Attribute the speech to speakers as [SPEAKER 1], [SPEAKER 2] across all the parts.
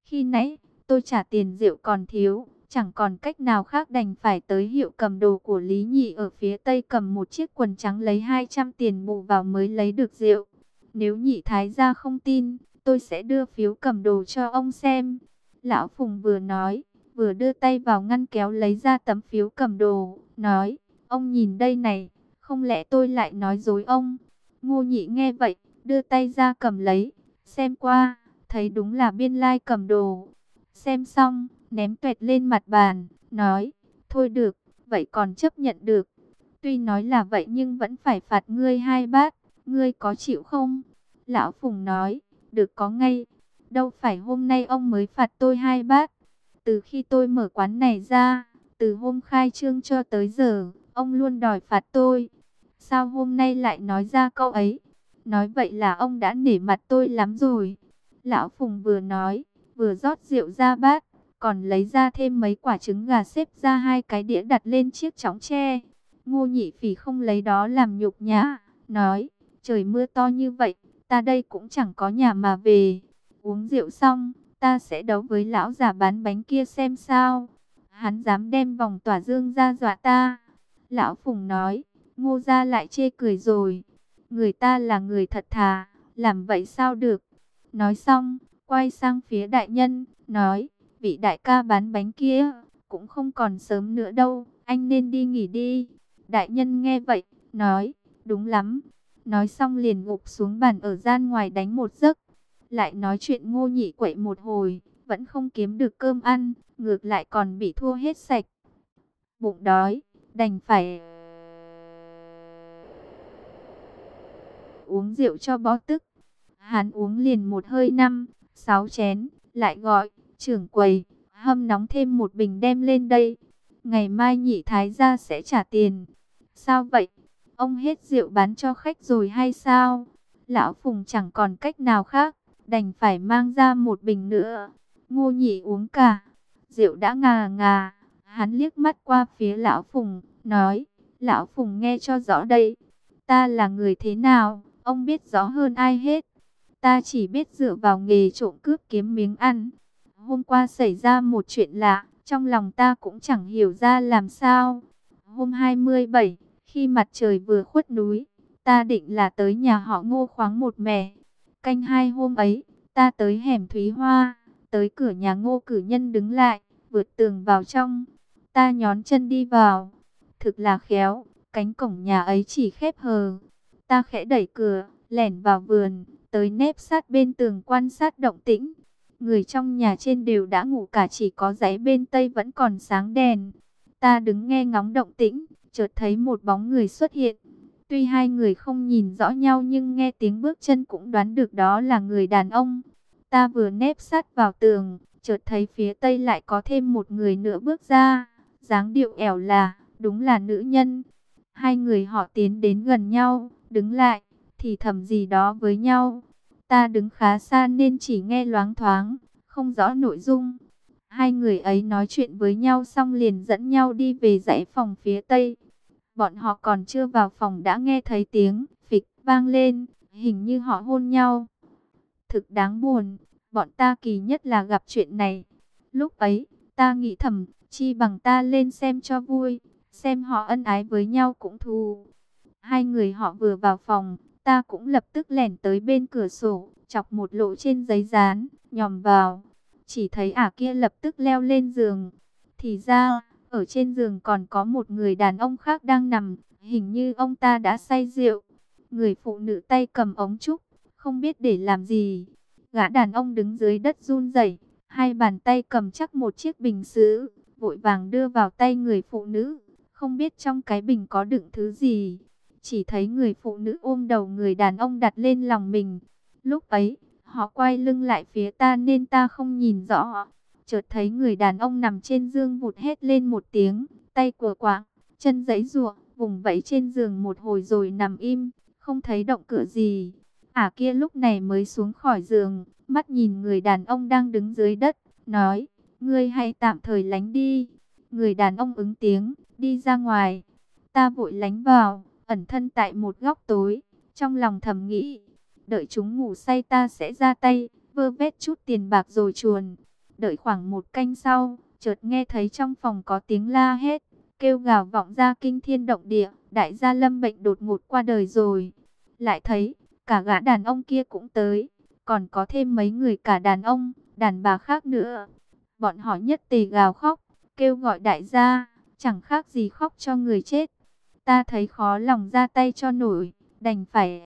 [SPEAKER 1] Khi nãy, tôi trả tiền rượu còn thiếu, chẳng còn cách nào khác đành phải tới hiệu cầm đồ của Lý Nhị ở phía tây cầm một chiếc quần trắng lấy 200 tiền bù vào mới lấy được rượu. Nếu Nhị Thái gia không tin, tôi sẽ đưa phiếu cầm đồ cho ông xem. Lão Phùng vừa nói, vừa đưa tay vào ngăn kéo lấy ra tấm phiếu cầm đồ, nói, ông nhìn đây này, không lẽ tôi lại nói dối ông? Ngô Nhị nghe vậy, đưa tay ra cầm lấy, xem qua, thấy đúng là biên lai cầm đồ. Xem xong, ném toẹt lên mặt bàn, nói, thôi được, vậy còn chấp nhận được. Tuy nói là vậy nhưng vẫn phải phạt ngươi 2 bát, ngươi có chịu không? Lão Phùng nói, được có ngay, đâu phải hôm nay ông mới phạt tôi 2 bát. Từ khi tôi mở quán này ra, từ hôm khai trương cho tới giờ, ông luôn đòi phạt tôi. Sao hôm nay lại nói ra câu ấy? Nói vậy là ông đã nể mặt tôi lắm rồi. Lão Phùng vừa nói, vừa rót rượu ra bát, còn lấy ra thêm mấy quả trứng gà xếp ra 2 cái đĩa đặt lên chiếc chõng tre. Ngô Nhị Phỉ không lấy đó làm nhục nhã, nói, trời mưa to như vậy, ta đây cũng chẳng có nhà mà về. Uống rượu xong, ta sẽ đấu với lão già bán bánh kia xem sao. Hắn dám đem vòng tỏa dương ra dọa ta. Lão Phùng nói, Ngô gia lại chê cười rồi. Người ta là người thật thà, làm vậy sao được. Nói xong, quay sang phía đại nhân, nói, vị đại ca bán bánh kia, cũng không còn sớm nữa đâu, anh nên đi nghỉ đi. Đại nhân nghe vậy, nói, đúng lắm. Nói xong liền gục xuống bàn ở gian ngoài đánh một giấc. Lại nói chuyện Ngô Nhị quậy một hồi, vẫn không kiếm được cơm ăn, ngược lại còn bị thua hết sạch. Bụng đói, đành phải uống rượu cho bó tức. Hắn uống liền một hơi 5, 6 chén, lại gọi, trưởng quầy, hâm nóng thêm một bình đem lên đây. Ngày mai Nhị Thái gia sẽ trả tiền. Sao vậy? Ông hết rượu bán cho khách rồi hay sao? Lão Phùng chẳng còn cách nào khác, đành phải mang ra một bình nữa. Ngô Nhị uống cả, rượu đã ngà ngà. Hắn liếc mắt qua phía Lão Phùng, nói, Lão Phùng nghe cho rõ đây. Ta là người thế nào, ông biết rõ hơn ai hết. Ta chỉ biết dựa vào nghề trộm cướp kiếm miếng ăn. Hôm qua xảy ra một chuyện lạ, trong lòng ta cũng chẳng hiểu ra làm sao. Hôm 27, khi mặt trời vừa khuất núi, ta định là tới nhà họ Ngô khoáng một mẻ. Canh 2 hôm ấy, ta tới hẻm Thúy Hoa, tới cửa nhà Ngô cử nhân đứng lại, vượt tường vào trong. Ta nhón chân đi vào, thực là khéo, cánh cổng nhà ấy chỉ khép hờ. Ta khẽ đẩy cửa, lẻn vào vườn, tới nép sát bên tường quan sát động tĩnh. Người trong nhà trên đều đã ngủ cả, chỉ có dãy bên tây vẫn còn sáng đèn. Ta đứng nghe ngóng động tĩnh, chợt thấy một bóng người xuất hiện. Tuy hai người không nhìn rõ nhau nhưng nghe tiếng bước chân cũng đoán được đó là người đàn ông. Ta vừa nép sát vào tường, chợt thấy phía tây lại có thêm một người nữa bước ra. Dáng điệu ẻo là, đúng là nữ nhân. Hai người họ tiến đến gần nhau, đứng lại, thì thầm gì đó với nhau. Ta đứng khá xa nên chỉ nghe loáng thoáng, không rõ nội dung. Hai người ấy nói chuyện với nhau xong liền dẫn nhau đi về dãy phòng phía tây. Bọn họ còn chưa vào phòng đã nghe thấy tiếng phịch vang lên, hình như họ hôn nhau. Thực đáng buồn, bọn ta kỳ nhất là gặp chuyện này. Lúc ấy, ta nghĩ thầm, chi bằng ta lên xem cho vui, xem họ ân ái với nhau cũng thú. Hai người họ vừa vào phòng, ta cũng lập tức lẻn tới bên cửa sổ, chọc một lỗ trên giấy dán, nhòm vào. Chỉ thấy ả kia lập tức leo lên giường. Thì ra, ở trên giường còn có một người đàn ông khác đang nằm, hình như ông ta đã say rượu. Người phụ nữ tay cầm ống trúc, không biết để làm gì. Gã đàn ông đứng dưới đất run rẩy, hai bàn tay cầm chắc một chiếc bình sứ, vội vàng đưa vào tay người phụ nữ. Không biết trong cái bình có đựng thứ gì. Chỉ thấy người phụ nữ ôm đầu người đàn ông đặt lên lòng mình. Lúc ấy, họ quay lưng lại phía ta nên ta không nhìn rõ. Chợt thấy người đàn ông nằm trên giường vụt hét lên một tiếng, tay của quạng, chân giãy giụa, vùng vẫy trên giường một hồi rồi nằm im, không thấy động cựa gì. Ả kia lúc này mới xuống khỏi giường, mắt nhìn người đàn ông đang đứng dưới đất, nói, ngươi hãy tạm thời lánh đi. Người đàn ông ứng tiếng, đi ra ngoài. Ta vội lánh vào, ẩn thân tại một góc tối, trong lòng thầm nghĩ, đợi chúng ngủ say ta sẽ ra tay, vơ vét chút tiền bạc rồi chuồn. Đợi khoảng một canh sau, chợt nghe thấy trong phòng có tiếng la hét, kêu gào vọng ra kinh thiên động địa, đại gia Lâm bệnh đột ngột qua đời rồi. Lại thấy, cả gã đàn ông kia cũng tới, còn có thêm mấy người cả đàn ông, đàn bà khác nữa. Bọn họ nhất tề gào khóc, kêu gọi đại gia, chẳng khác gì khóc cho người chết. Ta thấy khó lòng ra tay cho nổi, đành phải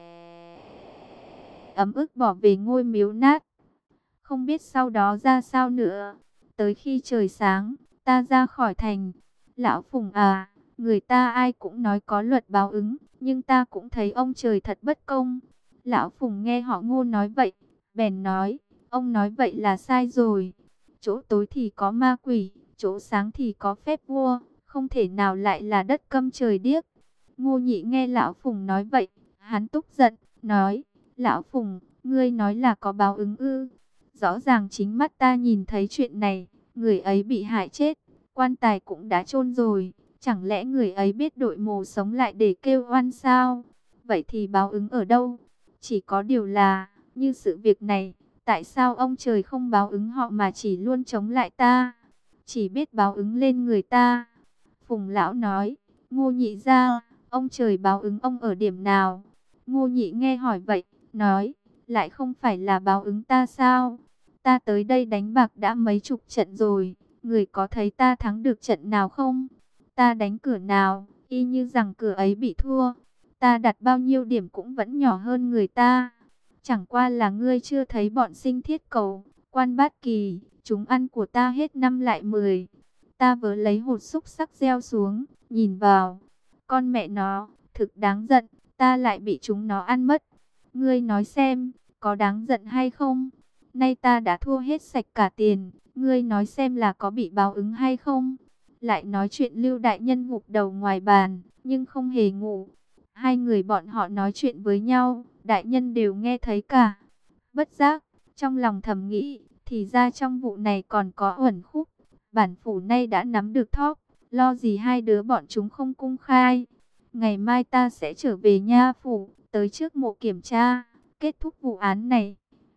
[SPEAKER 1] ấm ức bỏ về ngôi miếu nát. Không biết sau đó ra sao nữa. Tới khi trời sáng, ta ra khỏi thành. Lão Phùng à, người ta ai cũng nói có luật báo ứng, nhưng ta cũng thấy ông trời thật bất công. Lão Phùng nghe họ Ngô nói vậy, bèn nói, ông nói vậy là sai rồi. Chỗ tối thì có ma quỷ, chỗ sáng thì có phép vua, không thể nào lại là đất câm trời điếc. Ngô Nhị nghe Lão Phùng nói vậy, hắn tức giận, nói, Lão Phùng, ngươi nói là có báo ứng ư? Rõ ràng chính mắt ta nhìn thấy chuyện này, người ấy bị hại chết, quan tài cũng đã chôn rồi, chẳng lẽ người ấy biết đội mồ sống lại để kêu oan sao? Vậy thì báo ứng ở đâu? Chỉ có điều là, như sự việc này, tại sao ông trời không báo ứng họ mà chỉ luôn chống lại ta? Chỉ biết báo ứng lên người ta. Phùng lão nói, Ngô Nhị ra, ông trời báo ứng ông ở điểm nào? Ngô Nhị nghe hỏi vậy, nói, lại không phải là báo ứng ta sao? Ta tới đây đánh bạc đã mấy chục trận rồi, người có thấy ta thắng được trận nào không? Ta đánh cửa nào, y như rằng cửa ấy bị thua. Ta đặt bao nhiêu điểm cũng vẫn nhỏ hơn người ta. Chẳng qua là ngươi chưa thấy bọn Sinh Thiết Cầu, Quan Bát Kỳ, chúng ăn của ta hết năm lại 10. Ta vớ lấy hột xúc sắc gieo xuống, nhìn vào. Con mẹ nó, thực đáng giận, ta lại bị chúng nó ăn mất. Ngươi nói xem, có đáng giận hay không? Nay ta đã thua hết sạch cả tiền, ngươi nói xem là có bị báo ứng hay không? Lại nói chuyện Lưu đại nhân gục đầu ngoài bàn, nhưng không hề ngủ. Hai người bọn họ nói chuyện với nhau, đại nhân đều nghe thấy cả. Bất giác, trong lòng thầm nghĩ, thì ra trong vụ này còn có uẩn khúc. Bản phủ nay đã nắm được thóp, lo gì hai đứa bọn chúng không công khai. Ngày mai ta sẽ trở về nha phủ, tới trước mộ kiểm tra, kết thúc vụ án này.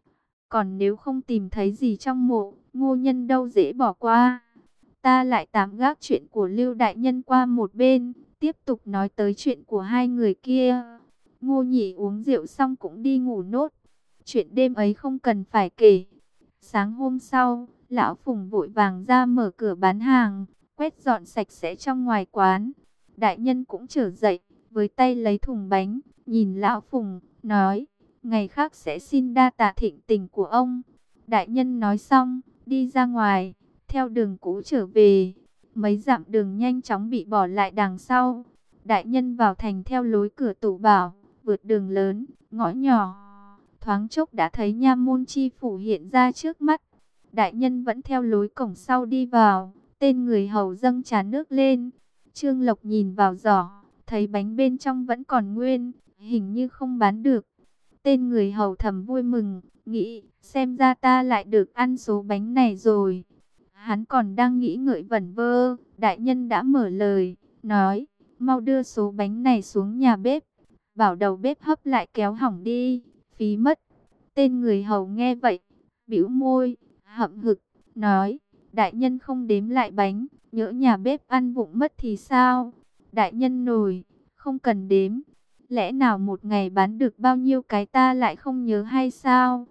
[SPEAKER 1] Còn nếu không tìm thấy gì trong mộ, Ngô Nhân đâu dễ bỏ qua. Ta lại tạm gác chuyện của Lưu đại nhân qua một bên, tiếp tục nói tới chuyện của hai người kia. Ngô Nhị uống rượu xong cũng đi ngủ nốt. Chuyện đêm ấy không cần phải kể. Sáng hôm sau, lão Phùng vội vàng ra mở cửa bán hàng, quét dọn sạch sẽ trong ngoài quán. Đại nhân cũng trở dậy, với tay lấy thùng bánh, nhìn lão Phùng, nói, ngày khác sẽ xin đa tạ thịnh tình của ông. Đại nhân nói xong, đi ra ngoài, theo đường cũ trở về. Mấy dặm đường nhanh chóng bị bỏ lại đằng sau. Đại nhân vào thành theo lối cửa Tủ Bảo, vượt đường lớn, ngõ nhỏ. Thoáng chốc đã thấy nha môn chi phủ hiện ra trước mắt. Đại nhân vẫn theo lối cổng sau đi vào. Tên người hầu dâng trà nước lên. Trương Lộc nhìn vào giỏ, thấy bánh bên trong vẫn còn nguyên, hình như không bán được. Tên người hầu thầm vui mừng, nghĩ xem ra ta lại được ăn số bánh này rồi. Hắn còn đang nghĩ ngợi vẩn vơ, đại nhân đã mở lời, nói, mau đưa số bánh này xuống nhà bếp, bảo đầu bếp hấp lại kéo hỏng đi, phí mất. Tên người hầu nghe vậy, bĩu môi, hậm hực, nói, đại nhân không đếm lại bánh, nhỡ nhà bếp ăn vụng mất thì sao? Đại nhân nổi, không cần đếm. Lẽ nào một ngày bán được bao nhiêu cái ta lại không nhớ hay sao?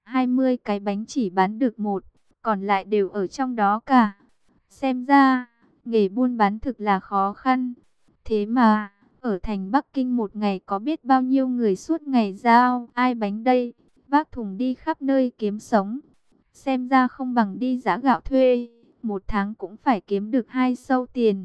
[SPEAKER 1] 20 cái bánh chỉ bán được một, còn lại đều ở trong đó cả. Xem ra, nghề buôn bán thực là khó khăn. Thế mà, ở thành Bắc Kinh một ngày có biết bao nhiêu người suốt ngày giao ai bánh đây, vác thùng đi khắp nơi kiếm sống. Xem ra không bằng đi giã gạo thuê, một tháng cũng phải kiếm được 2 xu tiền.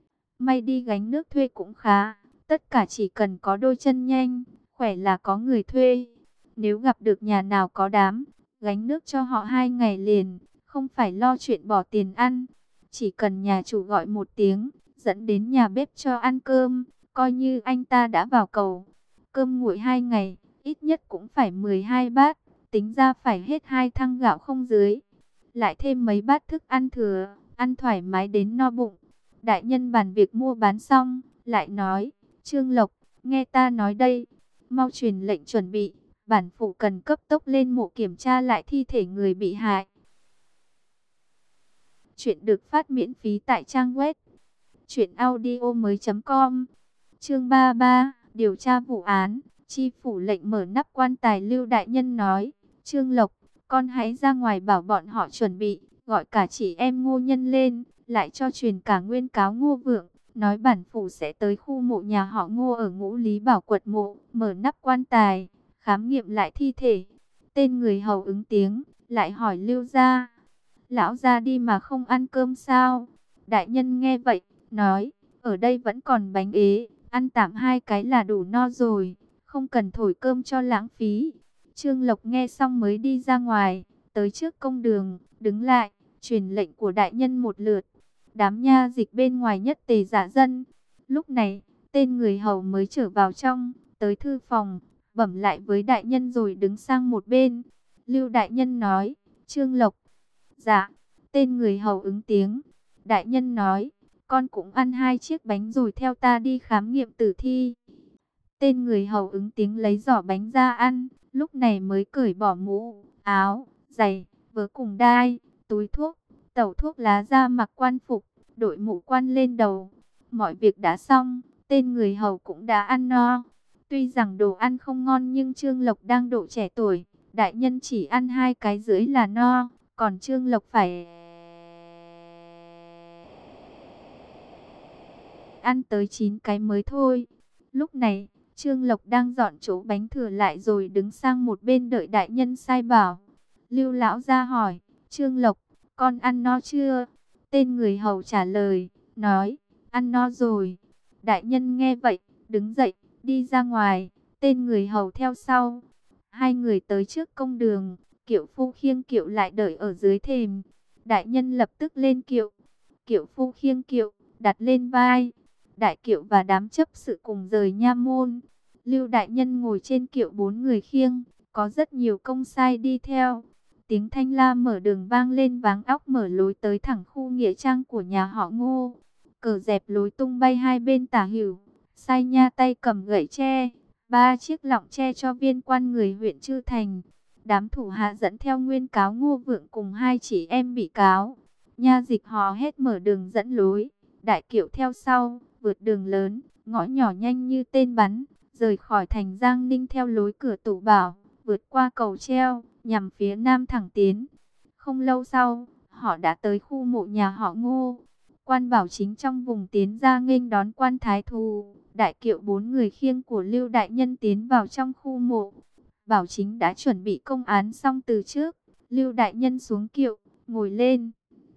[SPEAKER 1] May đi gánh nước thuê cũng khá, tất cả chỉ cần có đôi chân nhanh, khỏe là có người thuê. Nếu gặp được nhà nào có đám, gánh nước cho họ 2 ngày liền, không phải lo chuyện bỏ tiền ăn. Chỉ cần nhà chủ gọi một tiếng, dẫn đến nhà bếp cho ăn cơm, coi như anh ta đã vào cầu. Cơm nguội 2 ngày, ít nhất cũng phải 12 bát, tính ra phải hết 2 thăng gạo không dưới. Lại thêm mấy bát thức ăn thừa, ăn thoải mái đến no bụng. Đại nhân bàn việc mua bán xong, lại nói, Trương Lộc, nghe ta nói đây, mau truyền lệnh chuẩn bị, bản phủ cần cấp tốc lên mộ kiểm tra lại thi thể người bị hại. Chuyện được phát miễn phí tại trang web truyệnaudiomoi.com. Chương 33, điều tra vụ án. Chi phủ lệnh mở nắp quan tài. Lưu đại nhân nói: Trương Lộc, con hãy ra ngoài bảo bọn họ chuẩn bị, gọi cả chị em Ngô Nhân lên, lại cho truyền cả nguyên cáo Ngô Vượng, nói bản phủ sẽ tới khu mộ nhà họ Ngô ở Ngũ Lý Bảo quật mộ, mở nắp quan tài, khám nghiệm lại thi thể. Tên người hầu ứng tiếng, lại hỏi Lưu gia: Lão gia đi mà không ăn cơm sao? Đại nhân nghe vậy, nói: ở đây vẫn còn bánh ế, ăn tạm 2 cái là đủ no rồi, không cần thổi cơm cho lãng phí. Trương Lộc nghe xong mới đi ra ngoài, tới trước công đường, đứng lại, truyền lệnh của đại nhân một lượt. Đám nha dịch bên ngoài nhất tề giả dân. Lúc này, tên người hầu mới trở vào trong, tới thư phòng, bẩm lại với đại nhân rồi đứng sang một bên. Lưu đại nhân nói: Trương Lộc. Dạ. Tên người hầu ứng tiếng. Đại nhân nói: con cũng ăn 2 chiếc bánh rồi theo ta đi khám nghiệm tử thi. Tên người hầu ứng tiếng lấy giỏ bánh ra ăn, lúc này mới cởi bỏ mũ, áo, giày, vớ cùng đai, túi thuốc, tẩu thuốc lá ra mặc quan phục, đội mũ quan lên đầu. Mọi việc đã xong, tên người hầu cũng đã ăn no. Tuy rằng đồ ăn không ngon nhưng Trương Lộc đang độ trẻ tuổi, đại nhân chỉ ăn 2 cái dưới là no, còn Trương Lộc phải ăn tới 9 cái mới thôi. Lúc này, Trương Lộc đang dọn chỗ bánh thừa lại rồi đứng sang một bên đợi đại nhân sai bảo. Lưu lão ra hỏi: Trương Lộc, con ăn no chưa? Tên người hầu trả lời, nói: ăn no rồi. Đại nhân nghe vậy, đứng dậy, đi ra ngoài, tên người hầu theo sau. 2 người tới trước công đường, kiệu phu khiêng kiệu lại đợi ở dưới thềm. Đại nhân lập tức lên kiệu, kiệu phu khiêng kiệu, đặt lên vai. Đại kiệu và đám chấp sự cùng rời nha môn. Lưu đại nhân ngồi trên kiệu 4 người khiêng, có rất nhiều công sai đi theo. Tiếng thanh la mở đường vang lên váng óc, mở lối tới thẳng khu nghĩa trang của nhà họ Ngô. Cờ dẹp lối tung bay hai bên tả hữu, sai nha tay cầm gậy tre, 3 chiếc lọng tre cho viên quan người huyện Trư Thành. Đám thủ hạ dẫn theo nguyên cáo Ngô Vượng cùng 2 chị em bị cáo. Nha dịch hò hét mở đường dẫn lối, đại kiệu theo sau, vượt đường lớn, ngõ nhỏ nhanh như tên bắn, rời khỏi thành Giang Ninh theo lối cửa Tủ Bảo, vượt qua cầu treo, nhằm phía nam thẳng tiến. Không lâu sau, họ đã tới khu mộ nhà họ Ngô. Quan Bảo Chính trong vùng tiến ra nghênh đón quan thái thú. Đại kiệu 4 người khiêng của Lưu đại nhân tiến vào trong khu mộ. Bảo Chính đã chuẩn bị công án xong từ trước. Lưu đại nhân xuống kiệu, ngồi lên.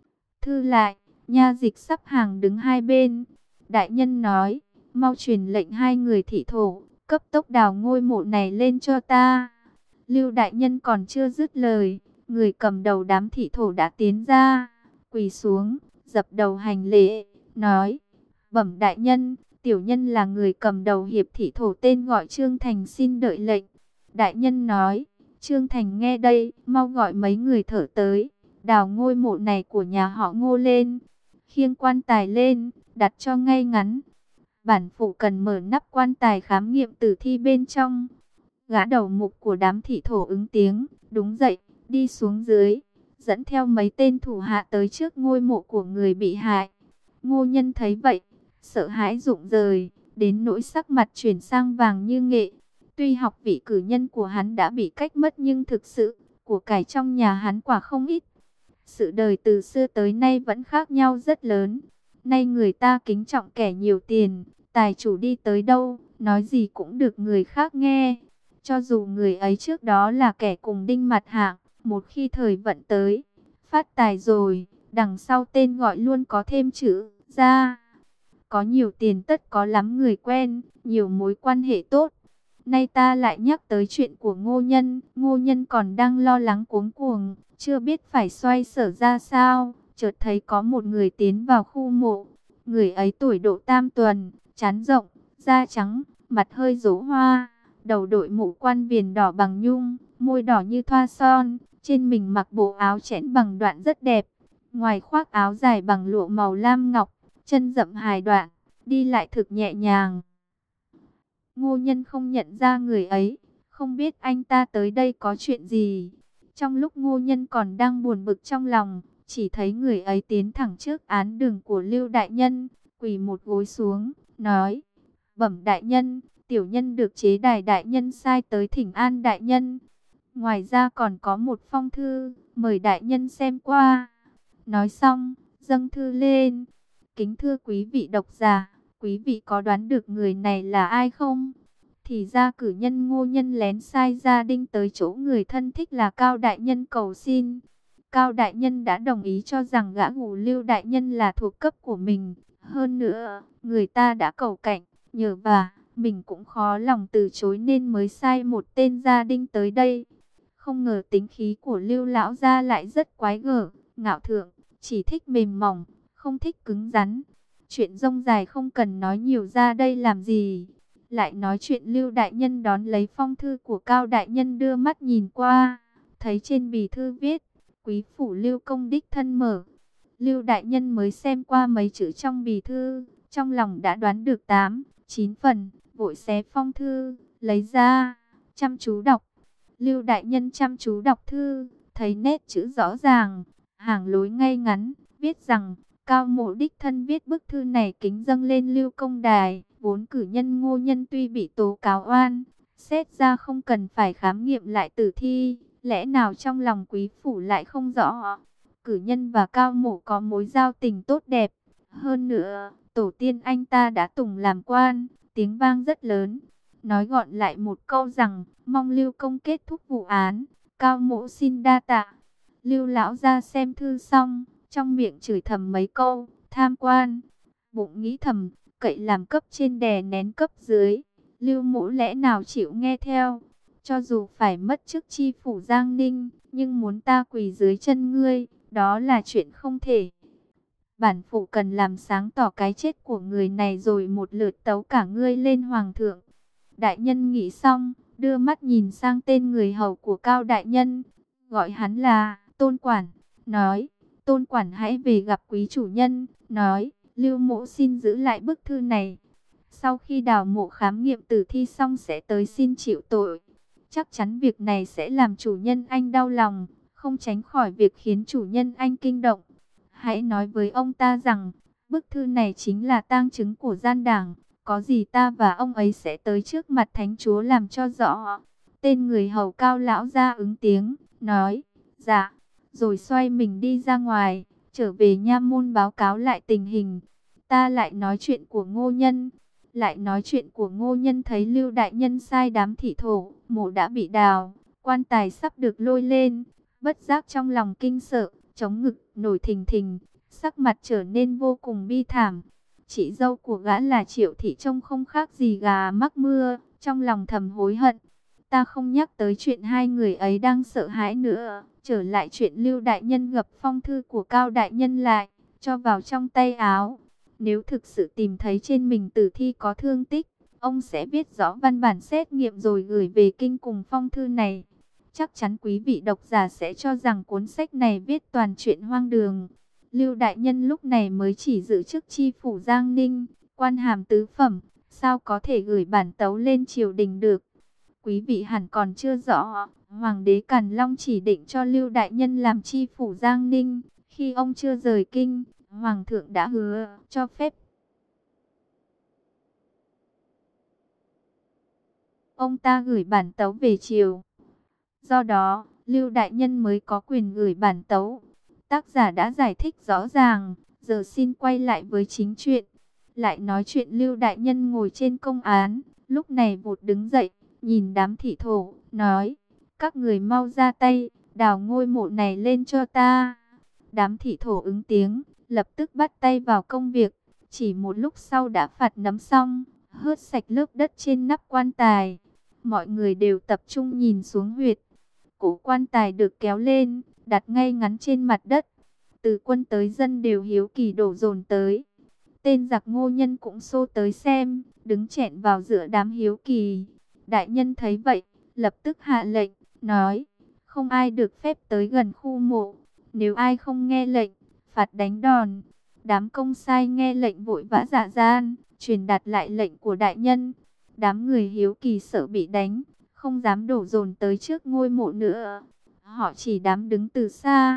[SPEAKER 1] Thư lại, nha dịch sắp hàng đứng hai bên. Đại nhân nói: mau truyền lệnh 2 người thị thổ, cấp tốc đào ngôi mộ này lên cho ta. Lưu đại nhân còn chưa dứt lời, người cầm đầu đám thị thổ đã tiến ra, quỳ xuống, dập đầu hành lễ, nói: bẩm đại nhân, tiểu nhân là người cầm đầu hiệp thị thổ tên gọi Trương Thành, xin đợi lệnh. Đại nhân nói: Trương Thành nghe đây, mau gọi mấy người thợ tới, đào ngôi mộ này của nhà họ Ngô lên, khiêng quan tài lên, đặt cho ngay ngắn. Bản phủ cần mở nắp quan tài khám nghiệm tử thi bên trong. Gã đầu mục của đám thị thổ ứng tiếng, đúng dậy, đi xuống dưới, dẫn theo mấy tên thủ hạ tới trước ngôi mộ của người bị hại. Ngô Nhân thấy vậy, sợ hãi rụng rời, đến nỗi sắc mặt chuyển sang vàng như nghệ. Tuy học vị cử nhân của hắn đã bị cách mất nhưng thực sự, của cải trong nhà hắn quả không ít. Sự đời từ xưa tới nay vẫn khác nhau rất lớn. Nay người ta kính trọng kẻ nhiều tiền, tài chủ đi tới đâu, nói gì cũng được người khác nghe. Cho dù người ấy trước đó là kẻ cùng đinh mặt hạng, một khi thời vận tới, phát tài rồi, đằng sau tên gọi luôn có thêm chữ gia. Có nhiều tiền tất có lắm người quen, nhiều mối quan hệ tốt. Nay ta lại nhắc tới chuyện của Ngô Nhân còn đang lo lắng cuống cuồng, chưa biết phải xoay sở ra sao, chợt thấy có một người tiến vào khu mộ. Người ấy tuổi độ tam tuần, trán rộng, da trắng, mặt hơi rỗ hoa, đầu đội mũ quan viền đỏ bằng nhung, môi đỏ như thoa son, trên mình mặc bộ áo chẽn bằng đoạn rất đẹp, ngoài khoác áo dài bằng lụa màu lam ngọc, chân rậm hài đoạn, đi lại thực nhẹ nhàng. Ngô Nhân không nhận ra người ấy, không biết anh ta tới đây có chuyện gì. Trong lúc Ngô Nhân còn đang buồn bực trong lòng, Chỉ thấy người ấy tiến thẳng trước án đường của Lưu đại nhân, quỳ một gối xuống, nói: "Bẩm đại nhân, tiểu nhân được chế đài đại nhân sai tới thỉnh an đại nhân. Ngoài ra còn có một phong thư, mời đại nhân xem qua." Nói xong, dâng thư lên. "Kính thưa quý vị độc giả, quý vị có đoán được người này là ai không?" Thì ra cử nhân Ngô Nhân lén sai gia đinh tới chỗ người thân thích là Cao đại nhân cầu xin. Cao đại nhân đã đồng ý cho rằng gã gù Lưu đại nhân là thuộc cấp của mình. Hơn nữa, người ta đã cầu cạnh, nhờ vả, mình cũng khó lòng từ chối nên mới sai một tên gia đinh tới đây. Không ngờ tính khí của Lưu lão gia lại rất quái gở, ngạo thượng, chỉ thích mềm mỏng, không thích cứng rắn. Chuyện rông dài không cần nói nhiều, ra đây làm gì. Lại nói chuyện Lưu đại nhân đón lấy phong thư của Cao đại nhân, đưa mắt nhìn qua, thấy trên bì thư viết: "Quý phủ Lưu công đích thân mở." Lưu đại nhân mới xem qua mấy chữ trong bì thư, trong lòng đã đoán được 8-9 phần, vội xé phong thư, lấy ra, chăm chú đọc. Lưu đại nhân chăm chú đọc thư, thấy nét chữ rõ ràng, hàng lối ngay ngắn, viết rằng: "Cao mộ đích thân viết bức thư này kính dâng lên Lưu công đài. Vốn cử nhân Ngô Nhân tuy bị tố cáo oan, xét ra không cần phải khám nghiệm lại tử thi, lẽ nào trong lòng quý phủ lại không rõ. Cử nhân và Cao mộ có mối giao tình tốt đẹp. Hơn nữa, tổ tiên anh ta đã từng làm quan, tiếng vang rất lớn." Nói gọn lại một câu rằng: "Mong Lưu công kết thúc vụ án. Cao mộ xin đa tạ." Lưu lão ra xem thư xong, trong miệng chửi thầm mấy câu: "Tham quan!" Bụng nghĩ thầm: cậy làm cấp trên đè nén cấp dưới, Lưu mỗ lẽ nào chịu nghe theo. Cho dù phải mất chức chi phủ Giang Ninh, nhưng muốn ta quỳ dưới chân ngươi, đó là chuyện không thể. Bản phủ cần làm sáng tỏ cái chết của người này rồi một lượt tấu cả ngươi lên hoàng thượng." Đại nhân nghĩ xong, đưa mắt nhìn sang tên người hầu của Cao đại nhân, gọi hắn là Tôn quản, nói: "Tôn quản hãy về gặp quý chủ nhân, nói Lưu mỗ xin giữ lại bức thư này. Sau khi đào mộ khám nghiệm tử thi xong sẽ tới xin chịu tội. Chắc chắn việc này sẽ làm chủ nhân anh đau lòng, không tránh khỏi việc khiến chủ nhân anh kinh động. Hãy nói với ông ta rằng, bức thư này chính là tang chứng của gian đảng. Có gì ta và ông ấy sẽ tới trước mặt thánh chúa làm cho rõ." Tên người hầu Cao lão ra ứng tiếng, nói: "Dạ." Rồi xoay mình đi ra ngoài, trở về nha môn báo cáo lại tình hình. Ta lại nói chuyện của Ngô Nhân. Lại nói chuyện của Ngô Nhân thấy Lưu đại nhân sai đám thị thổ, mộ đã bị đào, quan tài sắp được lôi lên. Bất giác trong lòng kinh sợ, chống ngực nổi thình thình, sắc mặt trở nên vô cùng bi thảm. Chị dâu của gã là Triệu Thị trông không khác gì gà mắc mưa, trong lòng thầm hối hận. Ta không nhắc tới chuyện hai người ấy đang sợ hãi nữa. Trở lại chuyện Lưu đại nhân gập phong thư của Cao đại nhân lại, cho vào trong tay áo. Nếu thực sự tìm thấy trên mình tử thi có thương tích, ông sẽ viết rõ văn bản xét nghiệm rồi gửi về kinh cùng phong thư này. Chắc chắn quý vị độc giả sẽ cho rằng cuốn sách này viết toàn chuyện hoang đường. Lưu đại nhân lúc này mới chỉ giữ chức chi phủ Giang Ninh, quan hàm tứ phẩm, sao có thể gửi bản tấu lên triều đình được. Quý vị hẳn còn chưa rõ, Hoàng đế Càn Long chỉ định cho Lưu đại nhân làm chi phủ Giang Ninh. Khi ông chưa rời kinh, Hoàng thượng đã hứa cho phép ông ta gửi bản tấu về triều. Do đó, Lưu đại nhân mới có quyền gửi bản tấu. Tác giả đã giải thích rõ ràng, giờ xin quay lại với chính chuyện. Lại nói chuyện Lưu đại nhân ngồi trên công án, lúc này vụt đứng dậy, nhìn đám thị thổ, nói: "Các người mau ra tay, đào ngôi mộ này lên cho ta." Đám thị thổ ứng tiếng, lập tức bắt tay vào công việc. Chỉ một lúc sau đã phạt nấm xong, hớt sạch lớp đất trên nắp quan tài. Mọi người đều tập trung nhìn xuống huyệt. Cổ quan tài được kéo lên, đặt ngay ngắn trên mặt đất. Từ quân tới dân đều hiếu kỳ đổ dồn tới. Tên giặc Ngô Nhân cũng xô tới xem, đứng chẹn vào giữa đám hiếu kỳ. Đại nhân thấy vậy, lập tức hạ lệnh, nói: "Không ai được phép tới gần khu mộ. Nếu ai không nghe lệnh, phạt đánh đòn." Đám công sai nghe lệnh vội vã dạ gian, truyền đạt lại lệnh của đại nhân. Đám người hiếu kỳ sợ bị đánh, không dám đổ dồn tới trước ngôi mộ nữa. Họ chỉ dám đứng từ xa,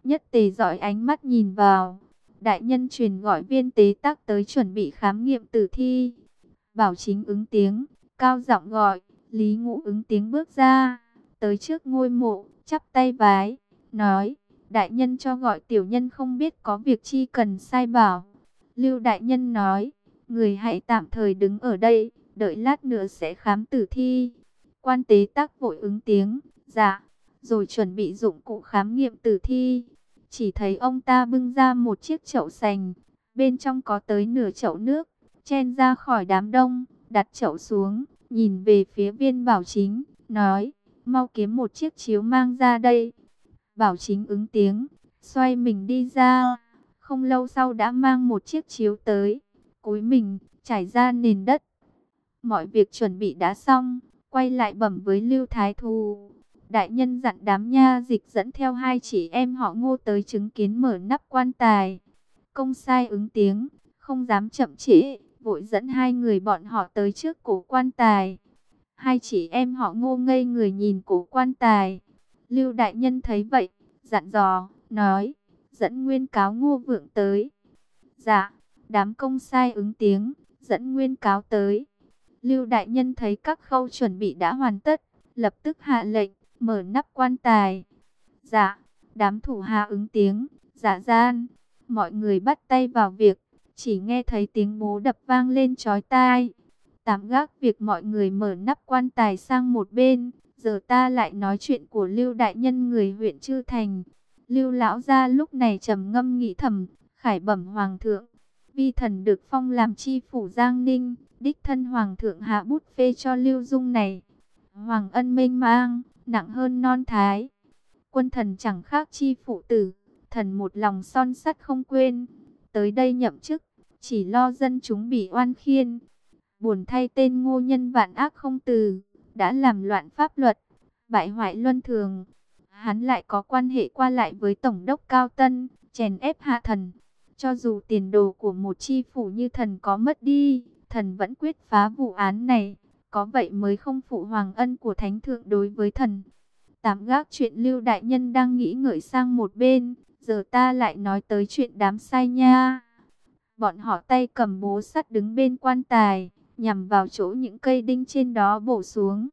[SPEAKER 1] Nhất Tề dõi ánh mắt nhìn vào. Đại nhân truyền gọi viên tế tác tới chuẩn bị khám nghiệm tử thi. Bảo Chính ứng tiếng, cao giọng gọi. Lý Ngũ ứng tiếng bước ra, tới trước ngôi mộ, chắp tay vái, nói: đại nhân cho gọi tiểu nhân không biết có việc chi cần sai bảo. Lưu đại nhân nói: người hãy tạm thời đứng ở đây, đợi lát nữa sẽ khám tử thi. Quan tế tác vội ứng tiếng, dạ, rồi chuẩn bị dụng cụ khám nghiệm tử thi. Chỉ thấy ông ta bưng ra một chiếc chậu sành, bên trong có tới nửa chậu nước, chen ra khỏi đám đông, đặt chậu xuống, nhìn về phía Viên Bảo Chính, nói: mau kiếm một chiếc chiếu mang ra đây. Bảo Chính ứng tiếng, xoay mình đi ra, không lâu sau đã mang một chiếc chiếu tới, cúi mình, trải ra nền đất. Mọi việc chuẩn bị đã xong, quay lại bẩm với Lưu Thái Thù. Đại nhân dặn đám nha dịch dẫn theo 2 chị em họ Ngô tới chứng kiến mở nắp quan tài. Công sai ứng tiếng, không dám chậm trễ, vội dẫn 2 người bọn họ tới trước cổ quan tài. 2 chị em họ Ngô ngây người nhìn cổ quan tài. Lưu đại nhân thấy vậy, dặn dò, nói: dẫn Nguyên Cáo Ngô Vượng tới. Dạ. Đám công sai ứng tiếng, dẫn Nguyên Cáo tới. Lưu đại nhân thấy các khâu chuẩn bị đã hoàn tất, lập tức hạ lệnh, mở nắp quan tài. Dạ. Đám thủ hạ ứng tiếng, dạ gian. Mọi người bắt tay vào việc, chỉ nghe thấy tiếng bố đập vang lên chói tai. Tạm gác việc mọi người mở nắp quan tài sang một bên, giờ ta lại nói chuyện của Lưu đại nhân người huyện Chư Thành. Lưu lão gia lúc này trầm ngâm nghĩ thầm, khải bẩm hoàng thượng, vi thần được phong làm chi phủ Giang Ninh, đích thân hoàng thượng hạ bút phê cho Lưu Dung này. Hoàng ân mênh mang, nặng hơn non thái. Quân thần chẳng khác chi phụ tử, thần một lòng son sắt không quên. Tới đây nhậm chức, chỉ lo dân chúng bị oan khiên. Buồn thay tên Ngô nhân vạn ác không từ, đã làm loạn pháp luật, bại hoại luân thường. Hắn lại có quan hệ qua lại với Tổng đốc Cao Tân, chèn ép hạ thần. Cho dù tiền đồ của một chi phủ như thần có mất đi, thần vẫn quyết phá vụ án này. Có vậy mới không phụ hoàng ân của thánh thượng đối với thần. Tạm gác chuyện Lưu đại nhân đang nghĩ ngợi sang một bên, giờ ta lại nói tới chuyện đám sai nha. Bọn họ tay cầm búa sắt đứng bên quan tài, nhằm vào chỗ những cây đinh trên đó bổ xuống.